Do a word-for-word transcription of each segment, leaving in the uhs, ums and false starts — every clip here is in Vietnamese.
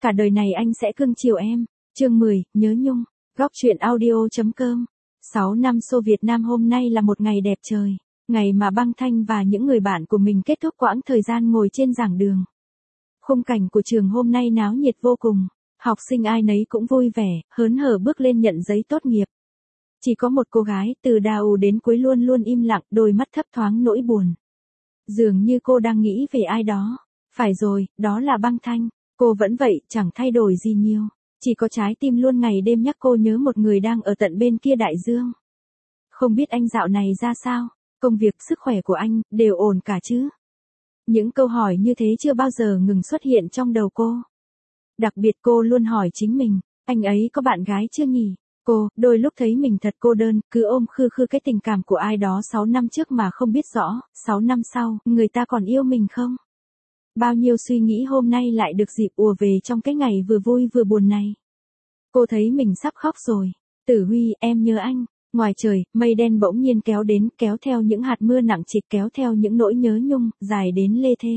cả đời này anh sẽ cưng chiều em. Chương mười, nhớ nhung. Góc truyện audio.com. sáu năm Xô Việt Nam. Hôm nay là một ngày đẹp trời. Ngày mà Băng Thanh và những người bạn của mình kết thúc quãng thời gian ngồi trên giảng đường. Khung cảnh của trường hôm nay náo nhiệt vô cùng. Học sinh ai nấy cũng vui vẻ, hớn hở bước lên nhận giấy tốt nghiệp. Chỉ có một cô gái từ đầu đến cuối luôn luôn im lặng, đôi mắt thấp thoáng nỗi buồn. Dường như cô đang nghĩ về ai đó. Phải rồi, đó là Băng Thanh. Cô vẫn vậy, chẳng thay đổi gì nhiều. Chỉ có trái tim luôn ngày đêm nhắc cô nhớ một người đang ở tận bên kia đại dương. Không biết anh dạo này ra sao? Công việc, sức khỏe của anh, đều ổn cả chứ? Những câu hỏi như thế chưa bao giờ ngừng xuất hiện trong đầu cô. Đặc biệt cô luôn hỏi chính mình, anh ấy có bạn gái chưa nhỉ? Cô, đôi lúc thấy mình thật cô đơn, cứ ôm khư khư cái tình cảm của ai đó sáu năm trước mà không biết rõ, sáu năm sau, người ta còn yêu mình không? Bao nhiêu suy nghĩ hôm nay lại được dịp ùa về trong cái ngày vừa vui vừa buồn này. Cô thấy mình sắp khóc rồi. Tử Huy, em nhớ anh. Ngoài trời, mây đen bỗng nhiên kéo đến, kéo theo những hạt mưa nặng trịch, kéo theo những nỗi nhớ nhung, dài đến lê thê.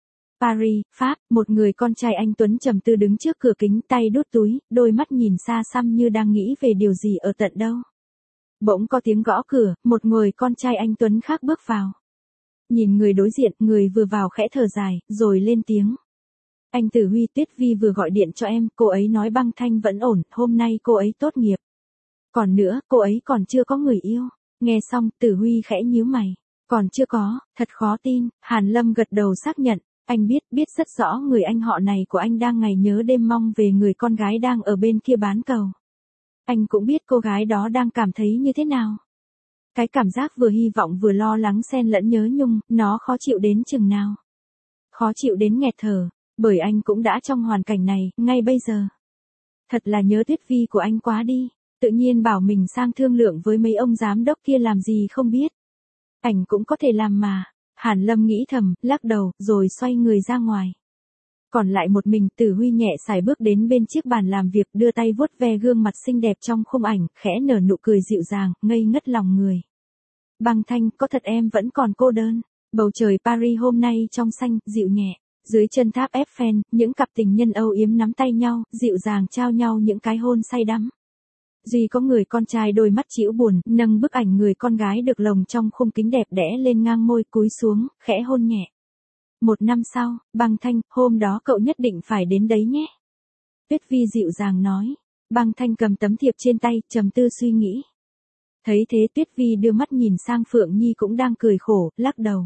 Paris, Pháp, một người con trai anh tuấn trầm tư đứng trước cửa kính, tay đút túi, đôi mắt nhìn xa xăm như đang nghĩ về điều gì ở tận đâu. Bỗng có tiếng gõ cửa, một người con trai anh tuấn khác bước vào. Nhìn người đối diện, người vừa vào khẽ thở dài, rồi lên tiếng. Anh Tử Huy, Tuyết Vi vừa gọi điện cho em, cô ấy nói Băng Thanh vẫn ổn, hôm nay cô ấy tốt nghiệp. Còn nữa, cô ấy còn chưa có người yêu. Nghe xong, Tử Huy khẽ nhíu mày. Còn chưa có, thật khó tin. Hàn Lâm gật đầu xác nhận. Anh biết, biết rất rõ người anh họ này của anh đang ngày nhớ đêm mong về người con gái đang ở bên kia bán cầu. Anh cũng biết cô gái đó đang cảm thấy như thế nào. Cái cảm giác vừa hy vọng vừa lo lắng xen lẫn nhớ nhung, nó khó chịu đến chừng nào. Khó chịu đến nghẹt thở, bởi anh cũng đã trong hoàn cảnh này, ngay bây giờ. Thật là nhớ Tuyết Vi của anh quá đi, tự nhiên bảo mình sang thương lượng với mấy ông giám đốc kia làm gì không biết. Anh cũng có thể làm mà. Hàn Lâm nghĩ thầm, lắc đầu, rồi xoay người ra ngoài. Còn lại một mình, Tử Huy nhẹ sải bước đến bên chiếc bàn làm việc, đưa tay vuốt ve gương mặt xinh đẹp trong khung ảnh, khẽ nở nụ cười dịu dàng, ngây ngất lòng người. Băng Thanh, có thật em vẫn còn cô đơn. Bầu trời Paris hôm nay trong xanh, dịu nhẹ. Dưới chân tháp Eiffel, những cặp tình nhân âu yếm nắm tay nhau, dịu dàng trao nhau những cái hôn say đắm. Duy có người con trai đôi mắt trĩu buồn, nâng bức ảnh người con gái được lồng trong khung kính đẹp đẽ lên ngang môi, cúi xuống, khẽ hôn nhẹ. Một năm sau, Băng Thanh, hôm đó cậu nhất định phải đến đấy nhé. Tuyết Vi dịu dàng nói. Băng Thanh cầm tấm thiệp trên tay, trầm tư suy nghĩ. Thấy thế Tuyết Vi đưa mắt nhìn sang Phượng Nhi cũng đang cười khổ, lắc đầu.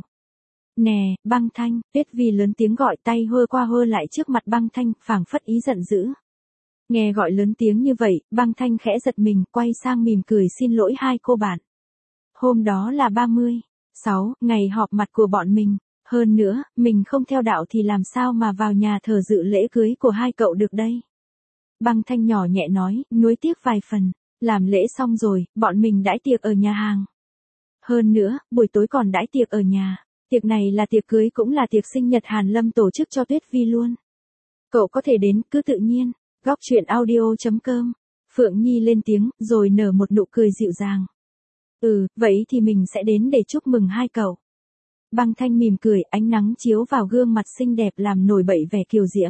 Nè, Băng Thanh, Tuyết Vi lớn tiếng gọi, tay hơ qua hơ lại trước mặt Băng Thanh, phảng phất ý giận dữ. Nghe gọi lớn tiếng như vậy, Băng Thanh khẽ giật mình, quay sang mỉm cười xin lỗi hai cô bạn. Hôm đó là ba mươi, sáu, ngày họp mặt của bọn mình. Hơn nữa, mình không theo đạo thì làm sao mà vào nhà thờ dự lễ cưới của hai cậu được đây. Băng Thanh nhỏ nhẹ nói, nuối tiếc vài phần. Làm lễ xong rồi, bọn mình đãi tiệc ở nhà hàng. Hơn nữa, buổi tối còn đãi tiệc ở nhà. Tiệc này là tiệc cưới cũng là tiệc sinh nhật Hàn Lâm tổ chức cho Tuyết Vi luôn. Cậu có thể đến, cứ tự nhiên. Góc truyện audio.com. Phượng Nhi lên tiếng, rồi nở một nụ cười dịu dàng. Ừ, vậy thì mình sẽ đến để chúc mừng hai cậu. Băng Thanh mỉm cười, ánh nắng chiếu vào gương mặt xinh đẹp làm nổi bật vẻ kiều diễm.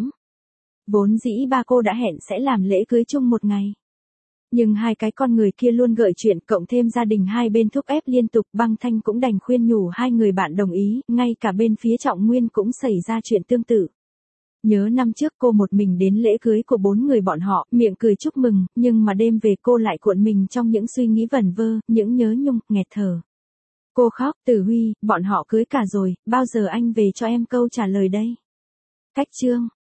Vốn dĩ ba cô đã hẹn sẽ làm lễ cưới chung một ngày. Nhưng hai cái con người kia luôn gợi chuyện, cộng thêm gia đình hai bên thúc ép liên tục, Băng Thanh cũng đành khuyên nhủ hai người bạn đồng ý, ngay cả bên phía Trọng Nguyên cũng xảy ra chuyện tương tự. Nhớ năm trước cô một mình đến lễ cưới của bốn người bọn họ, miệng cười chúc mừng, nhưng mà đêm về cô lại cuộn mình trong những suy nghĩ vẩn vơ, những nhớ nhung, nghẹt thở. Cô khóc, Tử Huy, bọn họ cưới cả rồi, bao giờ anh về cho em câu trả lời đây? Cách chương.